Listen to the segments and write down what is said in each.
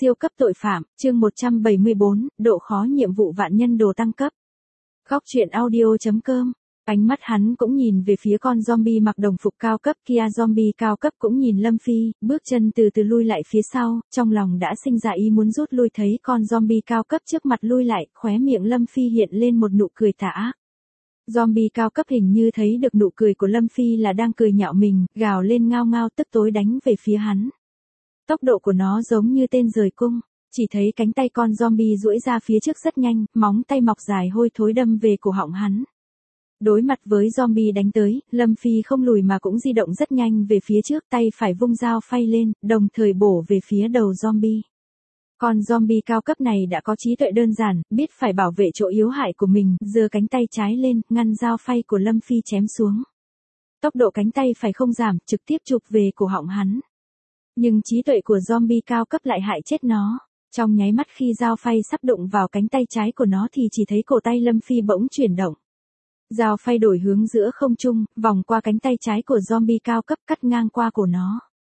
Siêu cấp tội phạm, chương 174, độ khó nhiệm vụ vạn nhân đồ tăng cấp. Góc truyện audio.com. Ánh mắt hắn cũng nhìn về phía con zombie mặc đồng phục cao cấp kia, zombie cao cấp cũng nhìn Lâm Phi, bước chân từ từ lui lại phía sau, trong lòng đã sinh ra ý muốn rút lui, thấy con zombie cao cấp trước mặt lui lại, khóe miệng Lâm Phi hiện lên một nụ cười tà ác. Zombie cao cấp hình như thấy được nụ cười của Lâm Phi là đang cười nhạo mình, gào lên ngao ngao tức tối đánh về phía hắn. Tốc độ của nó giống như tên rời cung, chỉ thấy cánh tay con zombie duỗi ra phía trước rất nhanh, móng tay mọc dài hôi thối đâm về cổ họng hắn. Đối mặt với zombie đánh tới, Lâm Phi không lùi mà cũng di động rất nhanh về phía trước, tay phải vung dao phay lên, đồng thời bổ về phía đầu zombie. Con zombie cao cấp này đã có trí tuệ đơn giản, biết phải bảo vệ chỗ yếu hại của mình, giơ cánh tay trái lên, ngăn dao phay của Lâm Phi chém xuống. Tốc độ cánh tay phải không giảm, trực tiếp chụp về cổ họng hắn. Nhưng trí tuệ của zombie cao cấp lại hại chết nó. Trong nháy mắt khi dao phay sắp đụng vào cánh tay trái của nó thì chỉ thấy cổ tay Lâm Phi bỗng chuyển động. Dao phay đổi hướng giữa không trung, vòng qua cánh tay trái của zombie cao cấp cắt ngang qua cổ nó.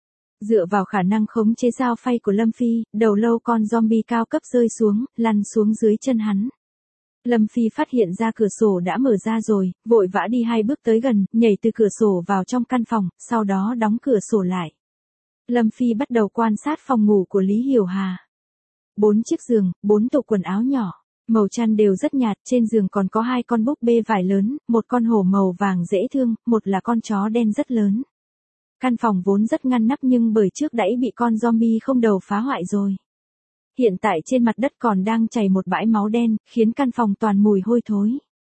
Dựa vào khả năng khống chế dao phay của Lâm Phi, đầu lâu con zombie cao cấp rơi xuống, lăn xuống dưới chân hắn. Lâm Phi phát hiện ra cửa sổ đã mở ra rồi, vội vã đi 2 bước tới gần, nhảy từ cửa sổ vào trong căn phòng, sau đó đóng cửa sổ lại. Lâm Phi bắt đầu quan sát phòng ngủ của Lý Hiểu Hà. 4 chiếc giường, 4 tủ quần áo nhỏ, màu chăn đều rất nhạt, trên giường còn có 2 con búp bê vải lớn, một con hổ màu vàng dễ thương, một là con chó đen rất lớn. Căn phòng vốn rất ngăn nắp nhưng bởi trước đãy bị con zombie không đầu phá hoại rồi. Hiện tại trên mặt đất còn đang chảy một bãi máu đen, khiến căn phòng toàn mùi hôi thối.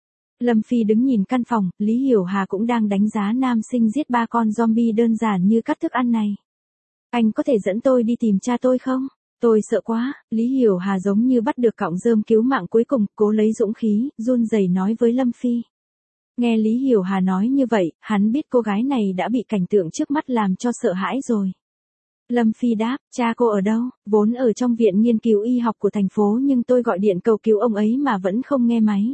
Lâm Phi đứng nhìn căn phòng, Lý Hiểu Hà cũng đang đánh giá nam sinh giết 3 con zombie đơn giản như cắt thức ăn này. Anh có thể dẫn tôi đi tìm cha tôi không? Tôi sợ quá, Lý Hiểu Hà giống như bắt được cọng rơm cứu mạng cuối cùng, cố lấy dũng khí, run rẩy nói với Lâm Phi. Nghe Lý Hiểu Hà nói như vậy, hắn biết cô gái này đã bị cảnh tượng trước mắt làm cho sợ hãi rồi. Lâm Phi đáp, cha cô ở đâu? Vốn ở trong viện nghiên cứu y học của thành phố nhưng tôi gọi điện cầu cứu ông ấy mà vẫn không nghe máy.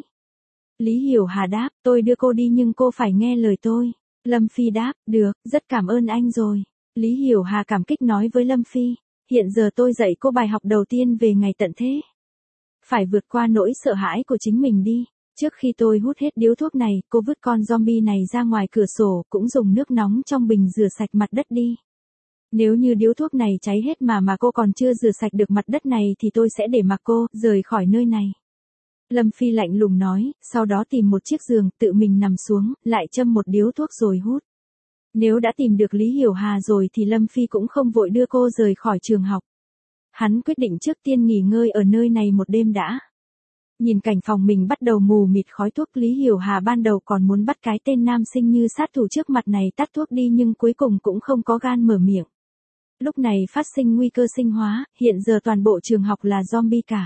Lý Hiểu Hà đáp, tôi đưa cô đi nhưng cô phải nghe lời tôi. Lâm Phi đáp, được, rất cảm ơn anh rồi. Lý Hiểu Hà cảm kích nói với Lâm Phi, hiện giờ tôi dạy cô bài học đầu tiên về ngày tận thế. Phải vượt qua nỗi sợ hãi của chính mình đi. Trước khi tôi hút hết điếu thuốc này, cô vứt con zombie này ra ngoài cửa sổ, cũng dùng nước nóng trong bình rửa sạch mặt đất đi. Nếu như điếu thuốc này cháy hết mà cô còn chưa rửa sạch được mặt đất này thì tôi sẽ để mặc cô rời khỏi nơi này. Lâm Phi lạnh lùng nói, sau đó tìm một chiếc giường, tự mình nằm xuống, lại châm một điếu thuốc rồi hút. Nếu đã tìm được Lý Hiểu Hà rồi thì Lâm Phi cũng không vội đưa cô rời khỏi trường học. Hắn quyết định trước tiên nghỉ ngơi ở nơi này một đêm đã. Nhìn cảnh phòng mình bắt đầu mù mịt khói thuốc, Lý Hiểu Hà ban đầu còn muốn bắt cái tên nam sinh như sát thủ trước mặt này tắt thuốc đi nhưng cuối cùng cũng không có gan mở miệng. Lúc này phát sinh nguy cơ sinh hóa, hiện giờ toàn bộ trường học là zombie cả.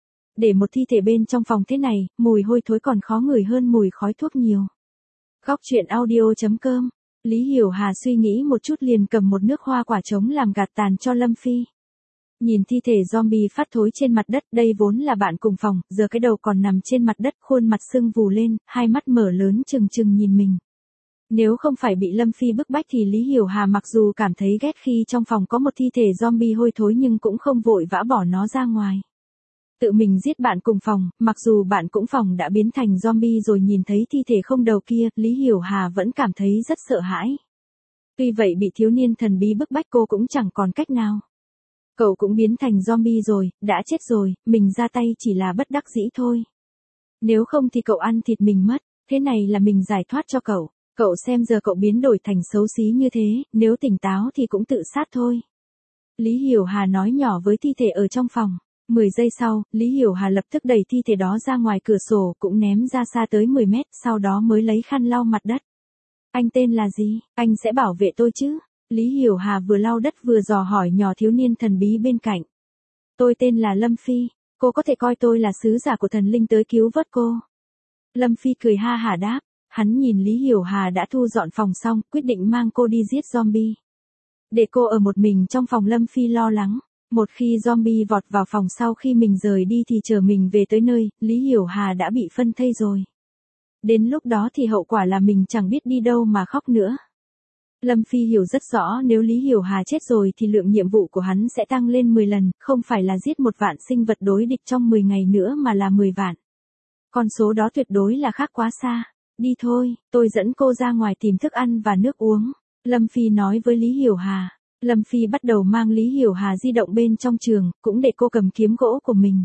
Để một thi thể bên trong phòng thế này, mùi hôi thối còn khó ngửi hơn mùi khói thuốc nhiều. Góc truyện audio.com. Lý Hiểu Hà suy nghĩ một chút liền cầm một nước hoa quả trống làm gạt tàn cho Lâm Phi. Nhìn thi thể zombie phát thối trên mặt đất, đây vốn là bạn cùng phòng, giờ cái đầu còn nằm trên mặt đất, khuôn mặt sưng vù lên, hai mắt mở lớn trừng trừng nhìn mình. Nếu không phải bị Lâm Phi bức bách thì Lý Hiểu Hà mặc dù cảm thấy ghét khi trong phòng có một thi thể zombie hôi thối nhưng cũng không vội vã bỏ nó ra ngoài. Tự mình giết bạn cùng phòng, mặc dù bạn cũng phòng đã biến thành zombie rồi nhìn thấy thi thể không đầu kia, Lý Hiểu Hà vẫn cảm thấy rất sợ hãi. Tuy vậy bị thiếu niên thần bí bức bách cô cũng chẳng còn cách nào. Cậu cũng biến thành zombie rồi, đã chết rồi, mình ra tay chỉ là bất đắc dĩ thôi. Nếu không thì cậu ăn thịt mình mất, thế này là mình giải thoát cho cậu. Cậu xem giờ cậu biến đổi thành xấu xí như thế, nếu tỉnh táo thì cũng tự sát thôi. Lý Hiểu Hà nói nhỏ với thi thể ở trong phòng. 10 giây sau, Lý Hiểu Hà lập tức đẩy thi thể đó ra ngoài cửa sổ, cũng ném ra xa tới 10 mét, sau đó mới lấy khăn lau mặt đất. Anh tên là gì? Anh sẽ bảo vệ tôi chứ? Lý Hiểu Hà vừa lau đất vừa dò hỏi nhỏ thiếu niên thần bí bên cạnh. Tôi tên là Lâm Phi, cô có thể coi tôi là sứ giả của thần linh tới cứu vớt cô. Lâm Phi cười ha hả đáp, hắn nhìn Lý Hiểu Hà đã thu dọn phòng xong, quyết định mang cô đi giết zombie. Để cô ở một mình trong phòng Lâm Phi lo lắng. Một khi zombie vọt vào phòng sau khi mình rời đi thì chờ mình về tới nơi, Lý Hiểu Hà đã bị phân thây rồi. Đến lúc đó thì hậu quả là mình chẳng biết đi đâu mà khóc nữa. Lâm Phi hiểu rất rõ nếu Lý Hiểu Hà chết rồi thì lượng nhiệm vụ của hắn sẽ tăng lên 10 lần, không phải là giết 1 vạn sinh vật đối địch trong 10 ngày nữa mà là 10 vạn. Con số đó tuyệt đối là khác quá xa. Đi thôi, tôi dẫn cô ra ngoài tìm thức ăn và nước uống. Lâm Phi nói với Lý Hiểu Hà. Lâm Phi bắt đầu mang Lý Hiểu Hà di động bên trong trường, cũng để cô cầm kiếm gỗ của mình.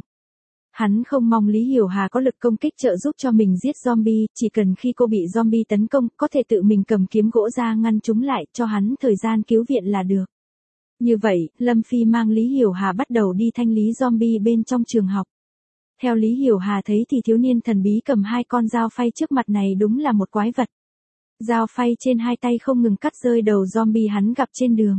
Hắn không mong Lý Hiểu Hà có lực công kích trợ giúp cho mình giết zombie, chỉ cần khi cô bị zombie tấn công, có thể tự mình cầm kiếm gỗ ra ngăn chúng lại, cho hắn thời gian cứu viện là được. Như vậy, Lâm Phi mang Lý Hiểu Hà bắt đầu đi thanh lý zombie bên trong trường học. Theo Lý Hiểu Hà thấy thì thiếu niên thần bí cầm 2 con dao phay trước mặt này đúng là một quái vật. Dao phay trên 2 tay không ngừng cắt rơi đầu zombie hắn gặp trên đường.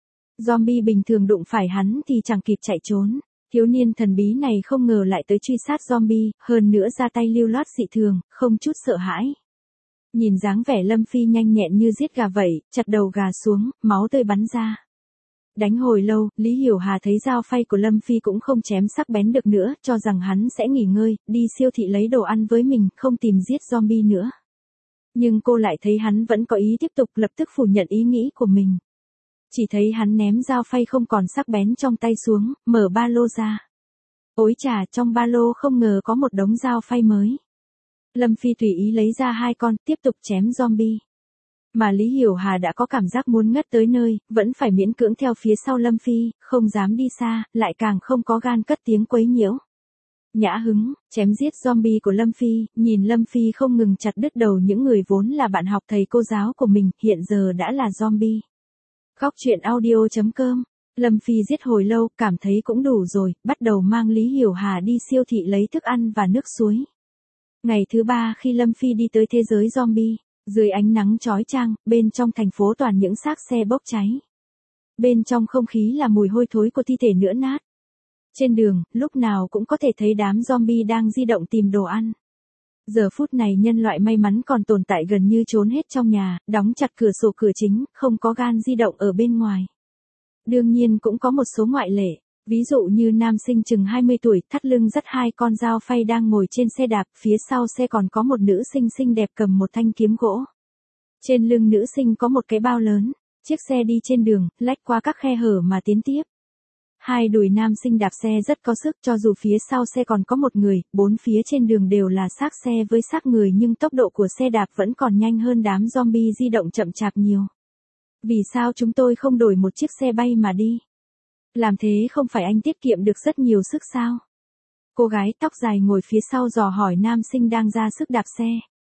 Zombie bình thường đụng phải hắn thì chẳng kịp chạy trốn. Thiếu niên thần bí này không ngờ lại tới truy sát zombie, hơn nữa ra tay lưu loát dị thường, không chút sợ hãi. Nhìn dáng vẻ Lâm Phi nhanh nhẹn như giết gà vậy, chặt đầu gà xuống, máu tươi bắn ra. Đánh hồi lâu, Lý Hiểu Hà thấy dao phay của Lâm Phi cũng không chém sắc bén được nữa, cho rằng hắn sẽ nghỉ ngơi, đi siêu thị lấy đồ ăn với mình, không tìm giết zombie nữa. Nhưng cô lại thấy hắn vẫn có ý tiếp tục, lập tức phủ nhận ý nghĩ của mình. Chỉ thấy hắn ném dao phay không còn sắc bén trong tay xuống, mở ba lô ra. Ối chà, trong ba lô không ngờ có một đống dao phay mới. Lâm Phi tùy ý lấy ra 2 con, tiếp tục chém zombie. Mà Lý Hiểu Hà đã có cảm giác muốn ngất tới nơi, vẫn phải miễn cưỡng theo phía sau Lâm Phi, không dám đi xa, lại càng không có gan cất tiếng quấy nhiễu. Nhã hứng, chém giết zombie của Lâm Phi, nhìn Lâm Phi không ngừng chặt đứt đầu những người vốn là bạn học thầy cô giáo của mình, hiện giờ đã là zombie. Góc truyện audio.com. Lâm Phi giết hồi lâu, cảm thấy cũng đủ rồi, bắt đầu mang Lý Hiểu Hà đi siêu thị lấy thức ăn và nước suối. Ngày thứ 3 khi Lâm Phi đi tới thế giới zombie, dưới ánh nắng chói chang, bên trong thành phố toàn những xác xe bốc cháy. Bên trong không khí là mùi hôi thối của thi thể nữa nát. Trên đường, lúc nào cũng có thể thấy đám zombie đang di động tìm đồ ăn. Giờ phút này nhân loại may mắn còn tồn tại gần như trốn hết trong nhà, đóng chặt cửa sổ cửa chính, không có gan di động ở bên ngoài. Đương nhiên cũng có một số ngoại lệ, ví dụ như nam sinh chừng 20 tuổi, thắt lưng dắt 2 con dao phay đang ngồi trên xe đạp, phía sau xe còn có một nữ sinh xinh đẹp cầm một thanh kiếm gỗ. Trên lưng nữ sinh có một cái bao lớn, chiếc xe đi trên đường, lách qua các khe hở mà tiến tiếp. 2 đùi nam sinh đạp xe rất có sức, cho dù phía sau xe còn có một người, 4 phía trên đường đều là xác xe với xác người, nhưng tốc độ của xe đạp vẫn còn nhanh hơn đám zombie di động chậm chạp nhiều. Vì sao chúng tôi không đổi một chiếc xe bay mà đi? Làm thế không phải anh tiết kiệm được rất nhiều sức sao? Cô gái tóc dài ngồi phía sau dò hỏi nam sinh đang ra sức đạp xe.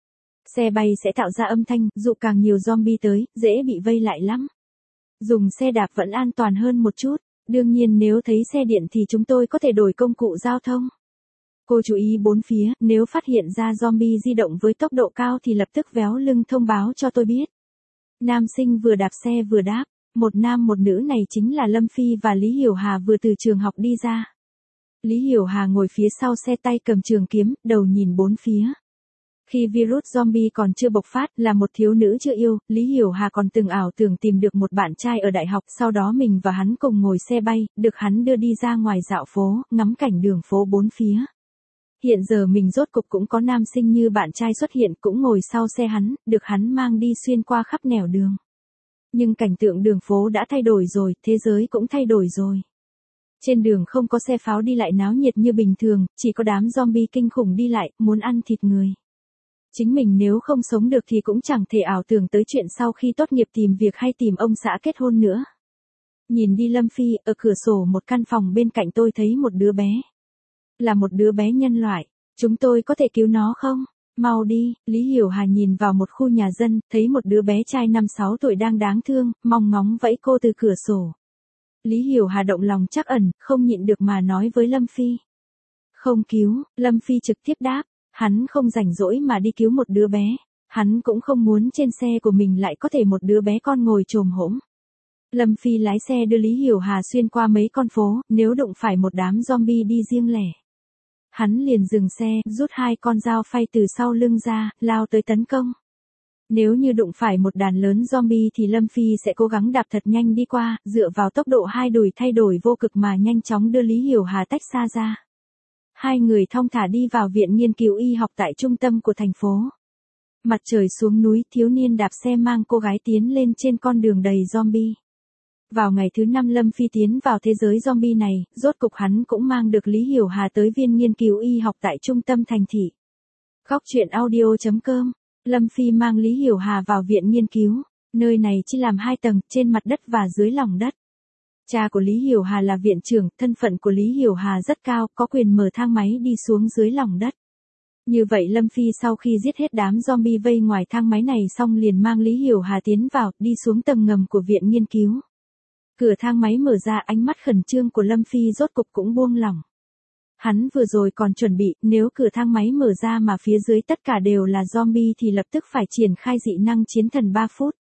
Xe bay sẽ tạo ra âm thanh, dụ càng nhiều zombie tới, dễ bị vây lại lắm. Dùng xe đạp vẫn an toàn hơn một chút. Đương nhiên nếu thấy xe điện thì chúng tôi có thể đổi công cụ giao thông. Cô chú ý 4 phía, nếu phát hiện ra zombie di động với tốc độ cao thì lập tức véo lưng thông báo cho tôi biết. Nam sinh vừa đạp xe vừa đáp, một nam một nữ này chính là Lâm Phi và Lý Hiểu Hà vừa từ trường học đi ra. Lý Hiểu Hà ngồi phía sau xe tay cầm trường kiếm, đầu nhìn 4 phía. Khi virus zombie còn chưa bộc phát, là một thiếu nữ chưa yêu, Lý Hiểu Hà còn từng ảo tưởng tìm được một bạn trai ở đại học, sau đó mình và hắn cùng ngồi xe bay, được hắn đưa đi ra ngoài dạo phố, ngắm cảnh đường phố 4 phía. Hiện giờ mình rốt cục cũng có nam sinh như bạn trai xuất hiện, cũng ngồi sau xe hắn, được hắn mang đi xuyên qua khắp nẻo đường. Nhưng cảnh tượng đường phố đã thay đổi rồi, thế giới cũng thay đổi rồi. Trên đường không có xe pháo đi lại náo nhiệt như bình thường, chỉ có đám zombie kinh khủng đi lại, muốn ăn thịt người. Chính mình nếu không sống được thì cũng chẳng thể ảo tưởng tới chuyện sau khi tốt nghiệp tìm việc hay tìm ông xã kết hôn nữa. Nhìn đi Lâm Phi, ở cửa sổ một căn phòng bên cạnh tôi thấy một đứa bé. Là một đứa bé nhân loại. Chúng tôi có thể cứu nó không? Mau đi, Lý Hiểu Hà nhìn vào một khu nhà dân, thấy một đứa bé trai 5-6 tuổi đang đáng thương, mong ngóng vẫy cô từ cửa sổ. Lý Hiểu Hà động lòng trắc ẩn, không nhịn được mà nói với Lâm Phi. Không cứu, Lâm Phi trực tiếp đáp. Hắn không rảnh rỗi mà đi cứu một đứa bé. Hắn cũng không muốn trên xe của mình lại có thể một đứa bé con ngồi chồm hổm. Lâm Phi lái xe đưa Lý Hiểu Hà xuyên qua mấy con phố, nếu đụng phải một đám zombie đi riêng lẻ. Hắn liền dừng xe, rút 2 con dao phay từ sau lưng ra, lao tới tấn công. Nếu như đụng phải một đàn lớn zombie thì Lâm Phi sẽ cố gắng đạp thật nhanh đi qua, dựa vào tốc độ 2 đùi thay đổi vô cực mà nhanh chóng đưa Lý Hiểu Hà tách xa ra. 2 người thong thả đi vào viện nghiên cứu y học tại trung tâm của thành phố. Mặt trời xuống núi, thiếu niên đạp xe mang cô gái tiến lên trên con đường đầy zombie. Vào ngày thứ 5 Lâm Phi tiến vào thế giới zombie này, rốt cục hắn cũng mang được Lý Hiểu Hà tới viên nghiên cứu y học tại trung tâm thành thị. Góc truyện audio.com. Lâm Phi mang Lý Hiểu Hà vào viện nghiên cứu, nơi này chia làm 2 tầng, trên mặt đất và dưới lòng đất. Cha của Lý Hiểu Hà là viện trưởng, thân phận của Lý Hiểu Hà rất cao, có quyền mở thang máy đi xuống dưới lòng đất. Như vậy Lâm Phi sau khi giết hết đám zombie vây ngoài thang máy này xong liền mang Lý Hiểu Hà tiến vào, đi xuống tầng ngầm của viện nghiên cứu. Cửa thang máy mở ra, ánh mắt khẩn trương của Lâm Phi rốt cục cũng buông lỏng. Hắn vừa rồi còn chuẩn bị, nếu cửa thang máy mở ra mà phía dưới tất cả đều là zombie thì lập tức phải triển khai dị năng chiến thần 3 phút.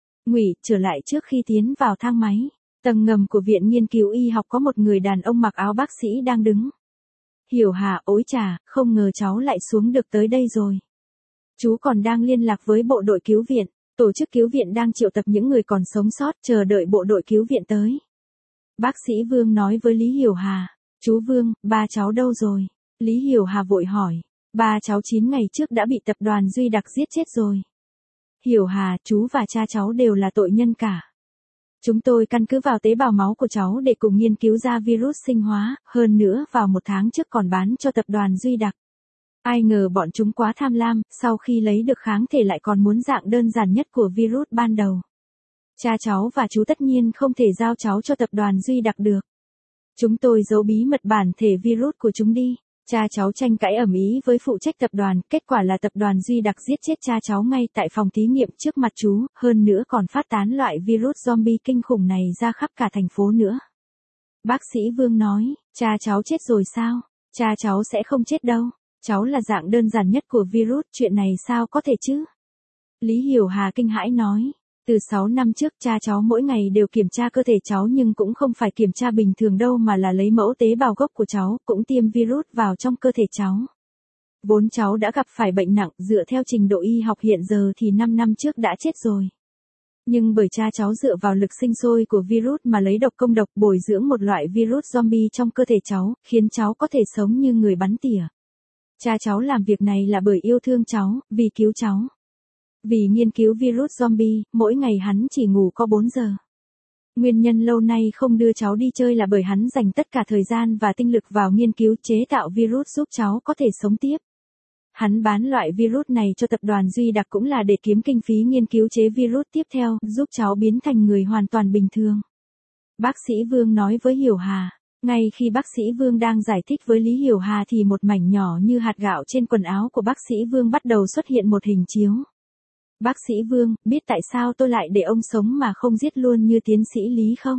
Trở lại trước khi tiến vào thang máy. Tầng ngầm của viện nghiên cứu y học có một người đàn ông mặc áo bác sĩ đang đứng. Hiểu Hà, ối chà, không ngờ cháu lại xuống được tới đây rồi. Chú còn đang liên lạc với bộ đội cứu viện. Tổ chức cứu viện đang triệu tập những người còn sống sót chờ đợi bộ đội cứu viện tới. Bác sĩ Vương nói với Lý Hiểu Hà. Chú Vương, ba cháu đâu rồi? Lý Hiểu Hà vội hỏi. Ba cháu 9 ngày trước đã bị tập đoàn Duy Đặc giết chết rồi. Hiểu Hà, chú và cha cháu đều là tội nhân cả. Chúng tôi căn cứ vào tế bào máu của cháu để cùng nghiên cứu ra virus sinh hóa, hơn nữa vào 1 tháng trước còn bán cho tập đoàn Duy Đặc. Ai ngờ bọn chúng quá tham lam, sau khi lấy được kháng thể lại còn muốn dạng đơn giản nhất của virus ban đầu. Cha cháu và chú tất nhiên không thể giao cháu cho tập đoàn Duy Đặc được. Chúng tôi giấu bí mật bản thể virus của chúng đi. Cha cháu tranh cãi ầm ĩ với phụ trách tập đoàn, kết quả là tập đoàn Duy Đặc giết chết cha cháu ngay tại phòng thí nghiệm trước mặt chú, hơn nữa còn phát tán loại virus zombie kinh khủng này ra khắp cả thành phố nữa. Bác sĩ Vương nói, cha cháu chết rồi sao? Cha cháu sẽ không chết đâu, cháu là dạng đơn giản nhất của virus, chuyện này sao có thể chứ? Lý Hiểu Hà kinh hãi nói. Từ 6 năm trước cha cháu mỗi ngày đều kiểm tra cơ thể cháu nhưng cũng không phải kiểm tra bình thường đâu mà là lấy mẫu tế bào gốc của cháu, cũng tiêm virus vào trong cơ thể cháu. Vốn cháu đã gặp phải bệnh nặng, dựa theo trình độ y học hiện giờ thì 5 năm trước đã chết rồi. Nhưng bởi cha cháu dựa vào lực sinh sôi của virus mà lấy độc công độc bồi dưỡng một loại virus zombie trong cơ thể cháu, khiến cháu có thể sống như người bắn tỉa. Cha cháu làm việc này là bởi yêu thương cháu, vì cứu cháu. Vì nghiên cứu virus zombie, mỗi ngày hắn chỉ ngủ có 4 giờ. Nguyên nhân lâu nay không đưa cháu đi chơi là bởi hắn dành tất cả thời gian và tinh lực vào nghiên cứu chế tạo virus giúp cháu có thể sống tiếp. Hắn bán loại virus này cho tập đoàn Duy Đặc cũng là để kiếm kinh phí nghiên cứu chế virus tiếp theo, giúp cháu biến thành người hoàn toàn bình thường. Bác sĩ Vương nói với Hiểu Hà. Ngay khi bác sĩ Vương đang giải thích với Lý Hiểu Hà thì một mảnh nhỏ như hạt gạo trên quần áo của bác sĩ Vương bắt đầu xuất hiện một hình chiếu. Bác sĩ Vương, biết tại sao tôi lại để ông sống mà không giết luôn như tiến sĩ Lý không?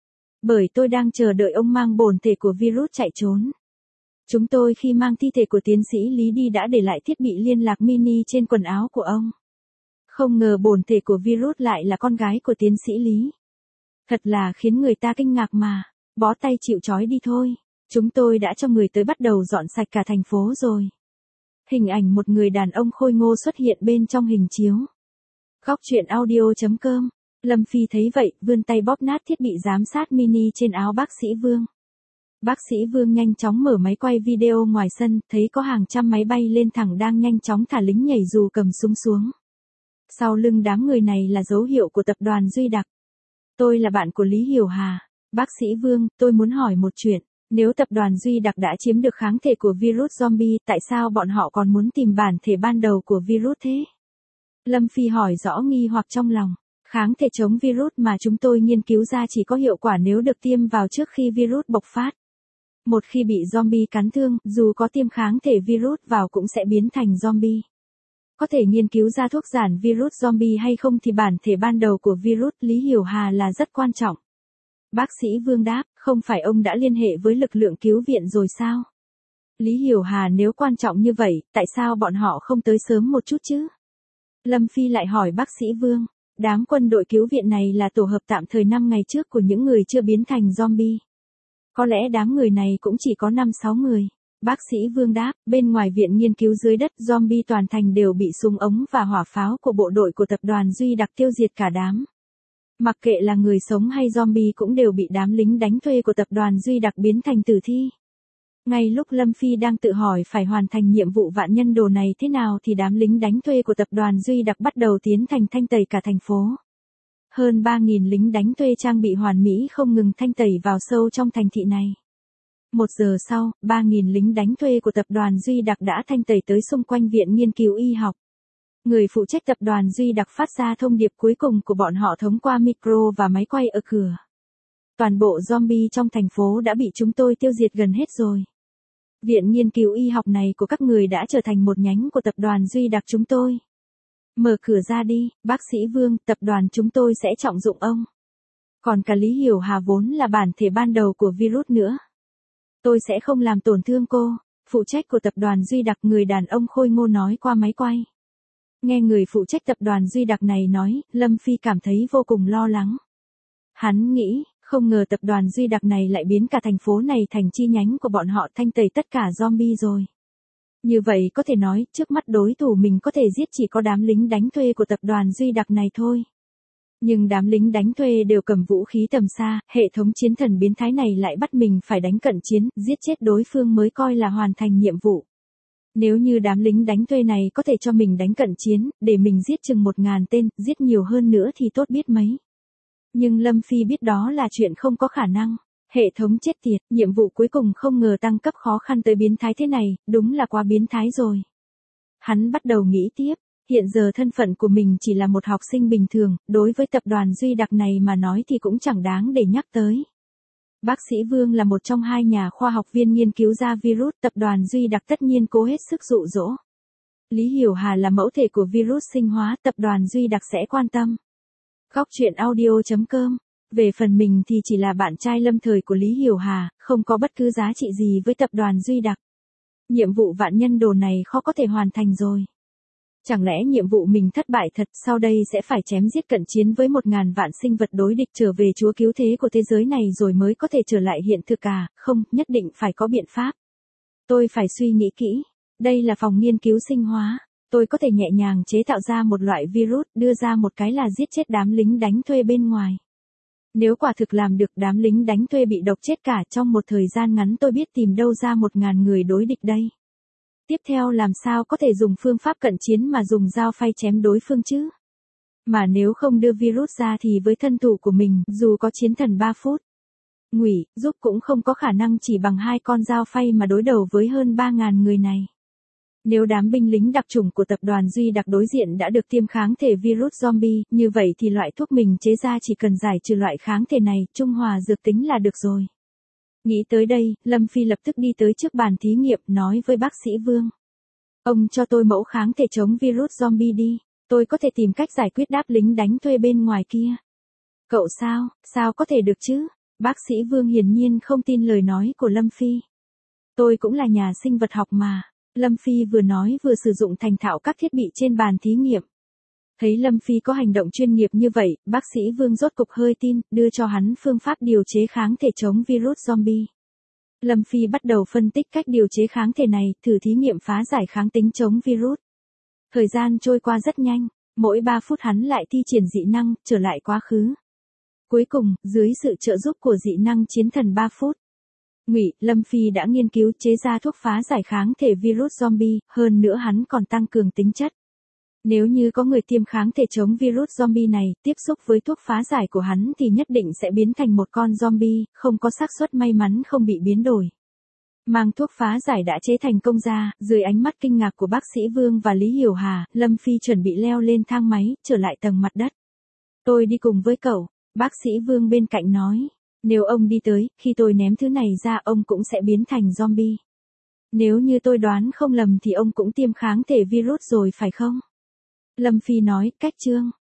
Bởi tôi đang chờ đợi ông mang bổn thể của virus chạy trốn. Chúng tôi khi mang thi thể của tiến sĩ Lý đi đã để lại thiết bị liên lạc mini trên quần áo của ông. Không ngờ bổn thể của virus lại là con gái của tiến sĩ Lý. Thật là khiến người ta kinh ngạc mà, bó tay chịu trói đi thôi. Chúng tôi đã cho người tới bắt đầu dọn sạch cả thành phố rồi. Hình ảnh một người đàn ông khôi ngô xuất hiện bên trong hình chiếu. Góc truyện audio.com. Lâm Phi thấy vậy, vươn tay bóp nát thiết bị giám sát mini trên áo bác sĩ Vương. Bác sĩ Vương nhanh chóng mở máy quay video ngoài sân, thấy có hàng trăm máy bay lên thẳng đang nhanh chóng thả lính nhảy dù cầm súng xuống. Sau lưng đám người này là dấu hiệu của tập đoàn Duy Đặc. Tôi là bạn của Lý Hiểu Hà. Bác sĩ Vương, tôi muốn hỏi một chuyện. Nếu tập đoàn Duy Đặc đã chiếm được kháng thể của virus zombie, tại sao bọn họ còn muốn tìm bản thể ban đầu của virus thế? Lâm Phi hỏi rõ nghi hoặc trong lòng. Kháng thể chống virus mà chúng tôi nghiên cứu ra chỉ có hiệu quả nếu được tiêm vào trước khi virus bộc phát. Một khi bị zombie cắn thương, dù có tiêm kháng thể virus vào cũng sẽ biến thành zombie. Có thể nghiên cứu ra thuốc giản virus zombie hay không thì bản thể ban đầu của virus Lý Hiểu Hà là rất quan trọng. Bác sĩ Vương đáp, không phải ông đã liên hệ với lực lượng cứu viện rồi sao? Lý Hiểu Hà, nếu quan trọng như vậy, tại sao bọn họ không tới sớm một chút chứ? Lâm Phi lại hỏi bác sĩ Vương, đám quân đội cứu viện này là tổ hợp tạm thời 5 ngày trước của những người chưa biến thành zombie. Có lẽ đám người này cũng chỉ có 5-6 người. Bác sĩ Vương đáp, bên ngoài viện nghiên cứu dưới đất zombie toàn thành đều bị súng ống và hỏa pháo của bộ đội của tập đoàn Duy Đặc tiêu diệt cả đám. Mặc kệ là người sống hay zombie cũng đều bị đám lính đánh thuê của tập đoàn Duy Đặc biến thành tử thi. Ngay lúc Lâm Phi đang tự hỏi phải hoàn thành nhiệm vụ vạn nhân đồ này thế nào thì đám lính đánh thuê của tập đoàn Duy Đặc bắt đầu tiến hành thanh tẩy cả thành phố. Hơn 3.000 lính đánh thuê trang bị hoàn mỹ không ngừng thanh tẩy vào sâu trong thành thị này. 1 giờ sau, 3.000 lính đánh thuê của tập đoàn Duy Đặc đã thanh tẩy tới xung quanh viện nghiên cứu y học. Người phụ trách tập đoàn Duy Đặc phát ra thông điệp cuối cùng của bọn họ thông qua micro và máy quay ở cửa. Toàn bộ zombie trong thành phố đã bị chúng tôi tiêu diệt gần hết rồi. Viện nghiên cứu y học này của các người đã trở thành một nhánh của tập đoàn Duy Đặc chúng tôi. Mở cửa ra đi, bác sĩ Vương, tập đoàn chúng tôi sẽ trọng dụng ông. Còn cả Lý Hiểu Hà vốn là bản thể ban đầu của virus nữa. Tôi sẽ không làm tổn thương cô, phụ trách của tập đoàn Duy Đặc, người đàn ông khôi ngô nói qua máy quay. Nghe người phụ trách tập đoàn Duy Đặc này nói, Lâm Phi cảm thấy vô cùng lo lắng. Hắn nghĩ, không ngờ tập đoàn Duy Đặc này lại biến cả thành phố này thành chi nhánh của bọn họ, thanh tẩy tất cả zombie rồi. Như vậy có thể nói, trước mắt đối thủ mình có thể giết chỉ có đám lính đánh thuê của tập đoàn Duy Đặc này thôi. Nhưng đám lính đánh thuê đều cầm vũ khí tầm xa, hệ thống chiến thần biến thái này lại bắt mình phải đánh cận chiến, giết chết đối phương mới coi là hoàn thành nhiệm vụ. Nếu như đám lính đánh thuê này có thể cho mình đánh cận chiến, để mình giết chừng 1.000 tên, giết nhiều hơn nữa thì tốt biết mấy. Nhưng Lâm Phi biết đó là chuyện không có khả năng. Hệ thống chết tiệt, nhiệm vụ cuối cùng không ngờ tăng cấp khó khăn tới biến thái thế này, đúng là quá biến thái rồi. Hắn bắt đầu nghĩ tiếp, hiện giờ thân phận của mình chỉ là một học sinh bình thường, đối với tập đoàn Duy Đặc này mà nói thì cũng chẳng đáng để nhắc tới. Bác sĩ Vương là một trong 2 nhà khoa học viên nghiên cứu ra virus, tập đoàn Duy Đặc tất nhiên cố hết sức dụ dỗ. Lý Hiểu Hà là mẫu thể của virus sinh hóa, tập đoàn Duy Đặc sẽ quan tâm. Góc truyện audio.com. Về phần mình thì chỉ là bạn trai lâm thời của Lý Hiểu Hà, không có bất cứ giá trị gì với tập đoàn Duy Đặc. Nhiệm vụ vạn nhân đồ này khó có thể hoàn thành rồi. Chẳng lẽ nhiệm vụ mình thất bại thật, sau đây sẽ phải chém giết cận chiến với 1.000 vạn sinh vật đối địch trở về chúa cứu thế của thế giới này rồi mới có thể trở lại hiện thực à? Không, nhất định phải có biện pháp. Tôi phải suy nghĩ kỹ. Đây là phòng nghiên cứu sinh hóa. Tôi có thể nhẹ nhàng chế tạo ra một loại virus, đưa ra một cái là giết chết đám lính đánh thuê bên ngoài. Nếu quả thực làm được, đám lính đánh thuê bị độc chết cả trong một thời gian ngắn, tôi biết tìm đâu ra 1.000 người đối địch đây. Tiếp theo làm sao có thể dùng phương pháp cận chiến mà dùng dao phay chém đối phương chứ? Mà nếu không đưa virus ra thì với thân thủ của mình, dù có chiến thần 3 phút, Ngụy, giúp cũng không có khả năng chỉ bằng 2 con dao phay mà đối đầu với hơn 3.000 người này. Nếu đám binh lính đặc chủng của tập đoàn Duy Đặc đối diện đã được tiêm kháng thể virus zombie, như vậy thì loại thuốc mình chế ra chỉ cần giải trừ loại kháng thể này, trung hòa dược tính là được rồi. Nghĩ tới đây, Lâm Phi lập tức đi tới trước bàn thí nghiệm, nói với bác sĩ Vương. Ông cho tôi mẫu kháng thể chống virus zombie đi, tôi có thể tìm cách giải quyết đám lính đánh thuê bên ngoài kia. Cậu sao có thể được chứ? Bác sĩ Vương hiển nhiên không tin lời nói của Lâm Phi. Tôi cũng là nhà sinh vật học mà. Lâm Phi vừa nói vừa sử dụng thành thạo các thiết bị trên bàn thí nghiệm. Thấy Lâm Phi có hành động chuyên nghiệp như vậy, bác sĩ Vương rốt cục hơi tin, đưa cho hắn phương pháp điều chế kháng thể chống virus zombie. Lâm Phi bắt đầu phân tích cách điều chế kháng thể này, thử thí nghiệm phá giải kháng tính chống virus. Thời gian trôi qua rất nhanh, mỗi 3 phút hắn lại thi triển dị năng, trở lại quá khứ. Cuối cùng, dưới sự trợ giúp của dị năng chiến thần 3 phút, Ngụy, Lâm Phi đã nghiên cứu chế ra thuốc phá giải kháng thể virus zombie, hơn nữa hắn còn tăng cường tính chất. Nếu như có người tiêm kháng thể chống virus zombie này, tiếp xúc với thuốc phá giải của hắn thì nhất định sẽ biến thành một con zombie, không có xác suất may mắn không bị biến đổi. Mang thuốc phá giải đã chế thành công ra, dưới ánh mắt kinh ngạc của bác sĩ Vương và Lý Hiểu Hà, Lâm Phi chuẩn bị leo lên thang máy, trở lại tầng mặt đất. Tôi đi cùng với cậu, bác sĩ Vương bên cạnh nói. Nếu ông đi tới, khi tôi ném thứ này ra ông cũng sẽ biến thành zombie. Nếu như tôi đoán không lầm thì ông cũng tiêm kháng thể virus rồi phải không? Lâm Phi nói, cách chương.